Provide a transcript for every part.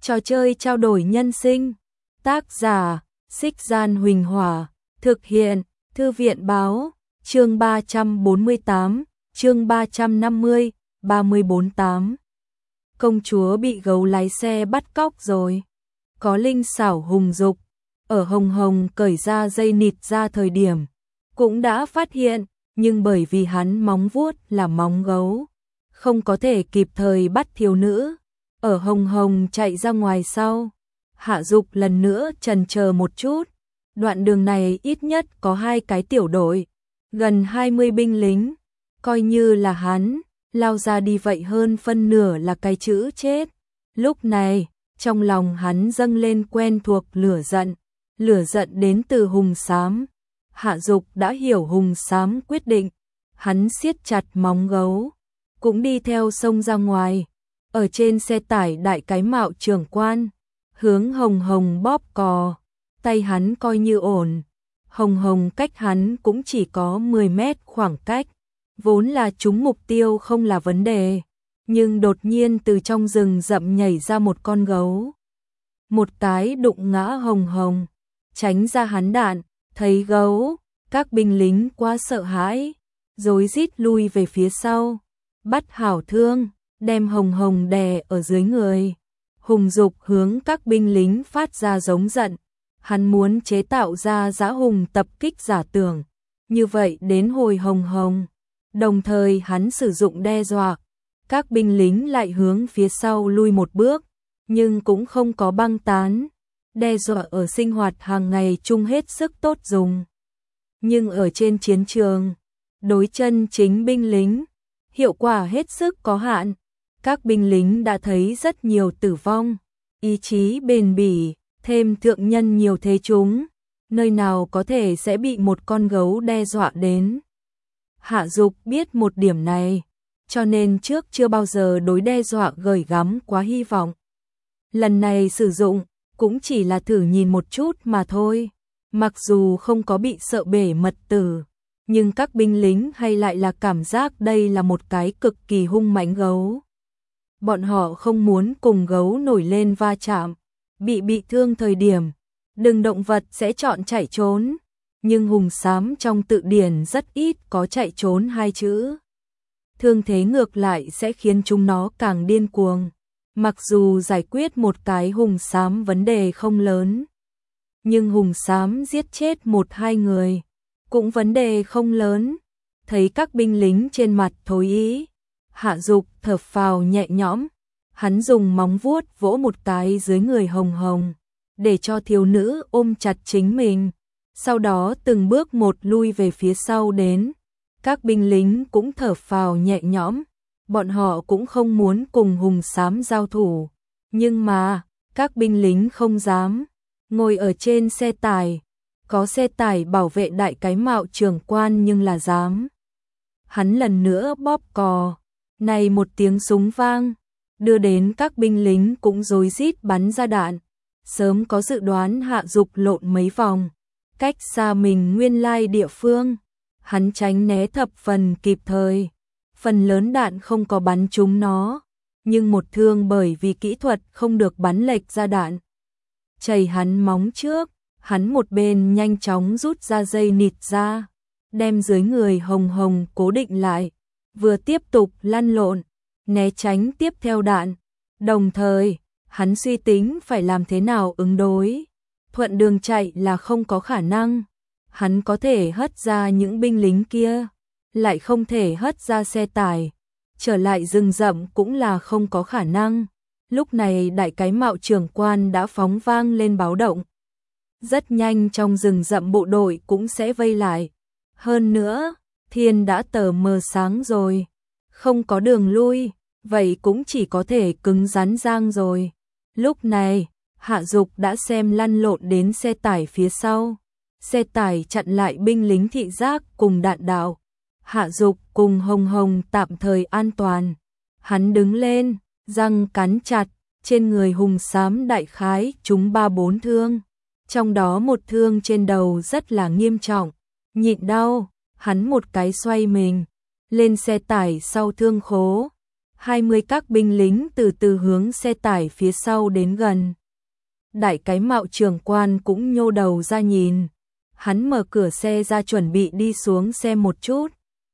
Trò chơi trao đổi nhân sinh. Tác giả: Xích Gian Huỳnh Hỏa. Thực hiện: Thư viện báo. Chương 348, chương 350, 348. Công chúa bị gấu lái xe bắt cóc rồi. Có linh xảo hùng dục, ở Hồng Hồng cởi ra dây nịt ra thời điểm, cũng đã phát hiện, nhưng bởi vì hắn móng vuốt là móng gấu, không có thể kịp thời bắt thiếu nữ. Ở Hồng Hồng chạy ra ngoài sau, Hạ Dục lần nữa chần chờ một chút. Đoạn đường này ít nhất có 2 cái tiểu đội, gần 20 binh lính, coi như là hắn lao ra đi vậy hơn phân nửa là cái chữ chết. Lúc này, trong lòng hắn dâng lên quen thuộc lửa giận đến từ Hùng Xám. Hạ Dục đã hiểu Hùng Xám quyết định, hắn siết chặt móng gấu, cũng đi theo sông ra ngoài. Ở trên xe tải đại cái mạo trưởng quan, hướng Hồng Hồng bóp cò, tay hắn coi như ổn. Hồng Hồng cách hắn cũng chỉ có 10 mét khoảng cách, vốn là trúng mục tiêu không là vấn đề, nhưng đột nhiên từ trong rừng rậm nhảy ra một con gấu. Một cái đụng ngã Hồng Hồng, tránh ra hắn đạn. Thấy gấu, các binh lính quá sợ hãi, rối rít lui về phía sau, bắt hảo thương, đem Hồng Hồng đè ở dưới người. Hùng Dục hướng các binh lính phát ra giống giận, hắn muốn chế tạo ra dã hùng tập kích giả tưởng, như vậy đến hồi Hồng Hồng. Đồng thời hắn sử dụng đe dọa, các binh lính lại hướng phía sau lui một bước, nhưng cũng không có băng tán. Đe dọa ở sinh hoạt hàng ngày chung hết sức tốt dùng, nhưng ở trên chiến trường, đối chân chính binh lính, hiệu quả hết sức có hạn. Các binh lính đã thấy rất nhiều tử vong, ý chí bền bỉ, thêm thượng nhân nhiều thế chúng, nơi nào có thể sẽ bị một con gấu đe dọa đến. Hạ Dục biết một điểm này, cho nên trước chưa bao giờ đối đe dọa gửi gắm quá hy vọng. Lần này sử dụng, cũng chỉ là thử nhìn một chút mà thôi. Mặc dù không có bị sợ bể mật tử, nhưng các binh lính hay lại là cảm giác đây là một cái cực kỳ hung mãnh gấu. Bọn họ không muốn cùng gấu nổi lên va chạm, bị thương thời điểm, đừng động vật sẽ chọn chạy trốn, nhưng Hùng Xám trong tự điển rất ít có chạy trốn 2 chữ. Thương thế ngược lại sẽ khiến chúng nó càng điên cuồng. Mặc dù giải quyết một cái Hùng Xám vấn đề không lớn, nhưng Hùng Xám giết chết 1-2 người, cũng vấn đề không lớn. Thấy các binh lính trên mặt thối ý, Hạ Dục thở phào nhẹ nhõm, hắn dùng móng vuốt vỗ một cái dưới người Hồng Hồng, để cho thiếu nữ ôm chặt chính mình, sau đó từng bước một lui về phía sau đến. Các binh lính cũng thở phào nhẹ nhõm, bọn họ cũng không muốn cùng Hùng Xám giao thủ, nhưng mà các binh lính không dám. Ngồi ở trên xe tải, có xe tải bảo vệ đại cái mạo trưởng quan nhưng là dám. Hắn lần nữa bóp cò, này một tiếng súng vang, đưa đến các binh lính cũng rối rít bắn ra đạn. Sớm có dự đoán Hạ Dục lộn mấy vòng, cách xa mình nguyên lai địa phương, hắn tránh né thập phần kịp thời. Phần lớn đạn không có bắn trúng nó, nhưng một thương bởi vì kỹ thuật không được bắn lệch ra đạn, chảy hắn móng trước. Hắn một bên nhanh chóng rút ra dây nịt ra, đem dưới người Hồng Hồng cố định lại, vừa tiếp tục lăn lộn, né tránh tiếp theo đạn. Đồng thời, hắn suy tính phải làm thế nào ứng đối. Thuận đường chạy là không có khả năng, hắn có thể hất ra những binh lính kia, lại không thể hất ra xe tải, trở lại rừng rậm cũng là không có khả năng. Lúc này đại cái mạo trưởng quan đã phóng vang lên báo động. Rất nhanh trong rừng rậm bộ đội cũng sẽ vây lại. Hơn nữa, thiên đã tờ mờ sáng rồi, không có đường lui, vậy cũng chỉ có thể cứng rắn giang rồi. Lúc này, Hạ Dục đã xem lăn lộn đến xe tải phía sau. Xe tải chặn lại binh lính thị giác cùng đạn đạo. Hạ Dục cùng Hồng Hồng tạm thời an toàn. Hắn đứng lên, răng cắn chặt, trên người Hùng Xám đại khái trúng 3-4 thương. Trong đó một thương trên đầu rất là nghiêm trọng. Nhịn đau, hắn một cái xoay mình, lên xe tải sau thương khố. 20 các binh lính từ từ hướng xe tải phía sau đến gần. Đại cái mạo trưởng quan cũng nhô đầu ra nhìn. Hắn mở cửa xe ra chuẩn bị đi xuống xe một chút.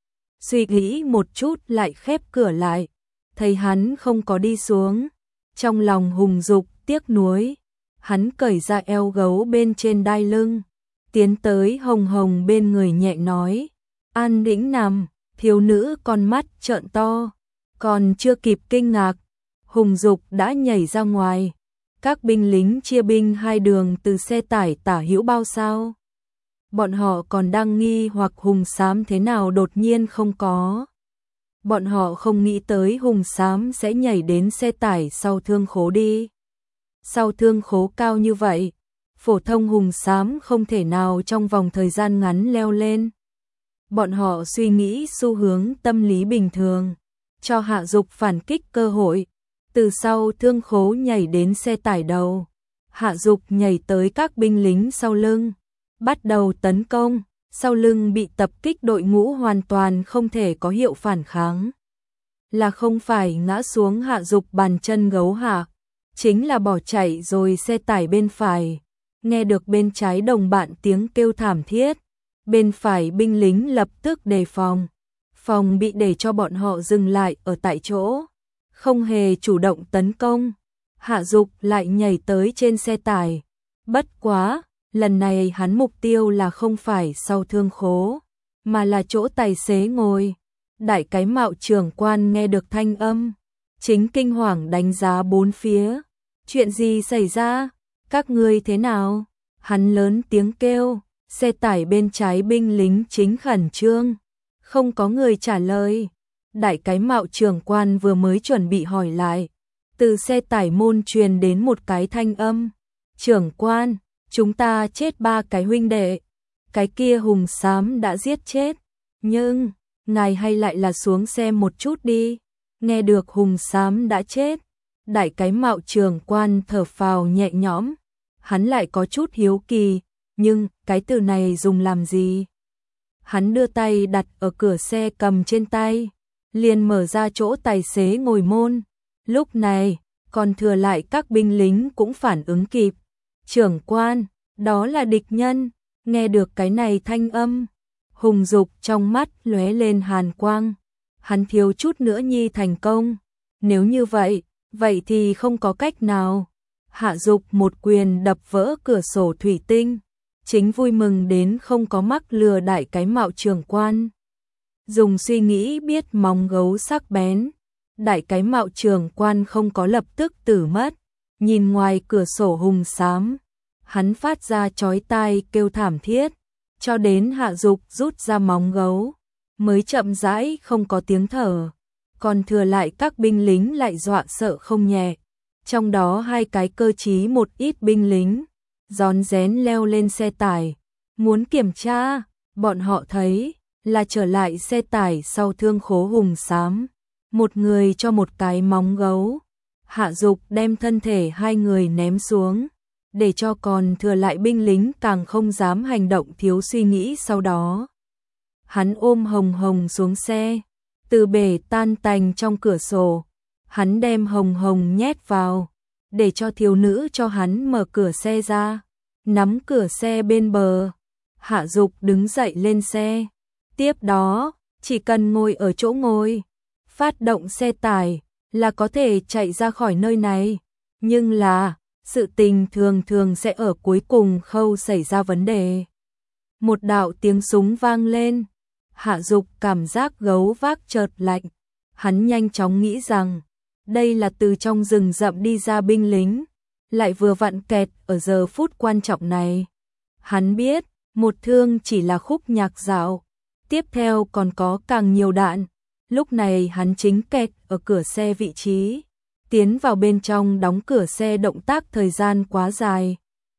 Suy nghĩ một chút lại khép cửa lại. Thấy hắn không có đi xuống. Trong lòng Hùng Dục tiếc nuối. Hắn cởi ra eo gấu bên trên đai lưng. Tiến tới Hồng Hồng bên người nhẹ nói. An tĩnh nằm. Thiếu nữ con mắt trợn to. Còn chưa kịp kinh ngạc. Hùng Dục đã nhảy ra ngoài. Các binh lính chia binh hai đường từ xe tải tả hữu bao sao. Bọn họ còn đang nghi hoặc Hùng Xám thế nào đột nhiên không có. Bọn họ không nghĩ tới Hùng Xám sẽ nhảy đến xe tải sau thương khố đi. Sau thương khố cao như vậy, phổ thông Hùng Xám không thể nào trong vòng thời gian ngắn leo lên. Bọn họ suy nghĩ xu hướng tâm lý bình thường, cho Hạ Dục phản kích cơ hội. Từ sau thương khố nhảy đến xe tải đầu, Hạ Dục nhảy tới các binh lính sau lưng, bắt đầu tấn công. Sau lưng bị tập kích đội ngũ hoàn toàn không thể có hiệu phản kháng. Là không phải ngã xuống Hạ Dục bàn chân gấu hạ, chính là bỏ chạy rồi. Xe tải bên phải, nghe được bên trái đồng bạn tiếng kêu thảm thiết. Bên phải binh lính lập tức đề phòng. Phòng bị để cho bọn họ dừng lại ở tại chỗ, không hề chủ động tấn công. Hạ Dục lại nhảy tới trên xe tải. Bất quá, lần này hắn mục tiêu là không phải sau thương khố, mà là chỗ tài xế ngồi. Đại cái mạo trưởng quan nghe được thanh âm, chính kinh hoàng đánh giá bốn phía. Chuyện gì xảy ra? Các ngươi thế nào? Hắn lớn tiếng kêu. Xe tải bên trái binh lính chính khẩn trương, không có người trả lời. Đại cái mạo trưởng quan vừa mới chuẩn bị hỏi lại, từ xe tải môn truyền đến một cái thanh âm. Trưởng quan, chúng ta chết 3 cái huynh đệ. Cái kia Hùng Xám đã giết chết. Nhưng, ngài hay lại là xuống xe một chút đi. Nghe được Hùng Xám đã chết, đại cái mạo trưởng quan thở phào nhẹ nhõm. Hắn lại có chút hiếu kỳ, nhưng cái từ này dùng làm gì? Hắn đưa tay đặt ở cửa xe cầm trên tay, liền mở ra chỗ tài xế ngồi môn. Lúc này, còn thừa lại các binh lính cũng phản ứng kịp. Trưởng quan, đó là địch nhân. Nghe được cái này thanh âm, Hùng Dục trong mắt lóe lên hàn quang. Hắn thiếu chút nữa nhi thành công. Nếu như vậy, vậy thì không có cách nào. Hạ Dục một quyền đập vỡ cửa sổ thủy tinh, chính vui mừng đến không có mắc lừa đại cái mạo trưởng quan. Dùng suy nghĩ biết móng gấu sắc bén, đại cái mạo trưởng quan không có lập tức tử mất. Nhìn ngoài cửa sổ Hùng Xám, hắn phát ra chói tai kêu thảm thiết, cho đến Hạ Dục rút ra móng gấu, mới chậm rãi không có tiếng thở. Còn thừa lại các binh lính lại dọa sợ không nhẹ. Trong đó 2 cái cơ trí một ít binh lính, rón rén leo lên xe tải, muốn kiểm tra. Bọn họ thấy là trở lại xe tải sau thương khố Hùng Xám. Một người cho một cái móng gấu. Hạ Dục đem thân thể 2 người ném xuống, để cho còn thừa lại binh lính càng không dám hành động thiếu suy nghĩ. Sau đó, hắn ôm Hồng Hồng xuống xe, từ bể tan tành trong cửa sổ, hắn đem Hồng Hồng nhét vào, để cho thiếu nữ cho hắn mở cửa xe ra, nắm cửa xe bên bờ. Hạ Dục đứng dậy lên xe, tiếp đó, chỉ cần ngồi ở chỗ ngồi, phát động xe tải là có thể chạy ra khỏi nơi này. Nhưng là, sự tình thường thường sẽ ở cuối cùng khâu xảy ra vấn đề. Một đạo tiếng súng vang lên, Hạ Dục cảm giác gấu vác chợt lạnh. Hắn nhanh chóng nghĩ rằng, đây là từ trong rừng rậm đi ra binh lính, lại vừa vặn kẹt ở giờ phút quan trọng này. Hắn biết, một thương chỉ là khúc nhạc dạo, tiếp theo còn có càng nhiều đạn. Lúc này hắn chính kẹt ở cửa xe vị trí, tiến vào bên trong đóng cửa xe động tác thời gian quá dài.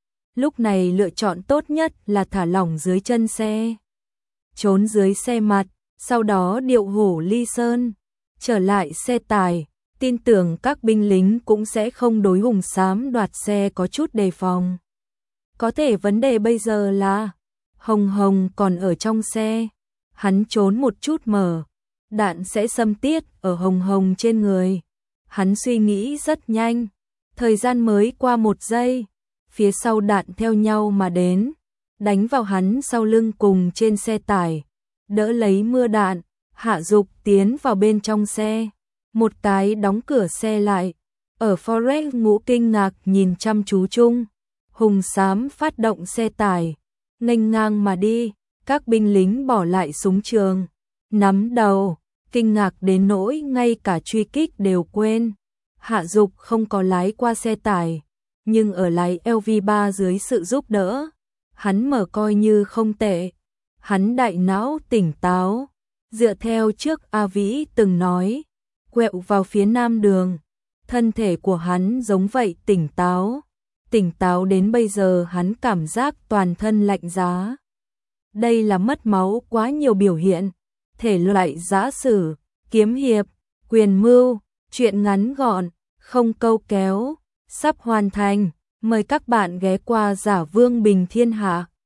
Lúc này lựa chọn tốt nhất là thả lỏng dưới chân xe, trốn dưới xe mặt, sau đó điệu hổ ly sơn, trở lại xe tải. Tin tưởng các binh lính cũng sẽ không đối Hùng Xám đoạt xe có chút đề phòng. Có thể vấn đề bây giờ là Hồng Hồng còn ở trong xe. Hắn trốn một chút mở đạn sẽ xâm tiết ở hồng hồng trên người. Hắn suy nghĩ rất nhanh, thời gian mới qua 1 giây, phía sau đạn theo nhau mà đến, đánh vào hắn sau lưng cùng trên xe tải, đỡ lấy mưa đạn. Hạ Dục tiến vào bên trong xe, một cái đóng cửa xe lại, ở Forrest Ngũ kinh ngạc nhìn chăm chú chung, hùng xám phát động xe tải, nghênh ngang mà đi, các binh lính bỏ lại súng trường, nắm đầu, kinh ngạc đến nỗi ngay cả truy kích đều quên. Hạ Dục không có lái qua xe tải, nhưng ở lái LV3 dưới sự giúp đỡ, hắn mở coi như không tệ. Hắn đại não tỉnh táo, dựa theo trước A Vĩ từng nói, quẹo vào phía nam đường, thân thể của hắn giống vậy tỉnh táo đến bây giờ hắn cảm giác toàn thân lạnh giá. Đây là mất máu quá nhiều biểu hiện, thể loại giã sử, kiếm hiệp, quyền mưu, truyện ngắn gọn, không câu kéo, sắp hoàn thành, mời các bạn ghé qua Giả Vương Bình Thiên Hạ.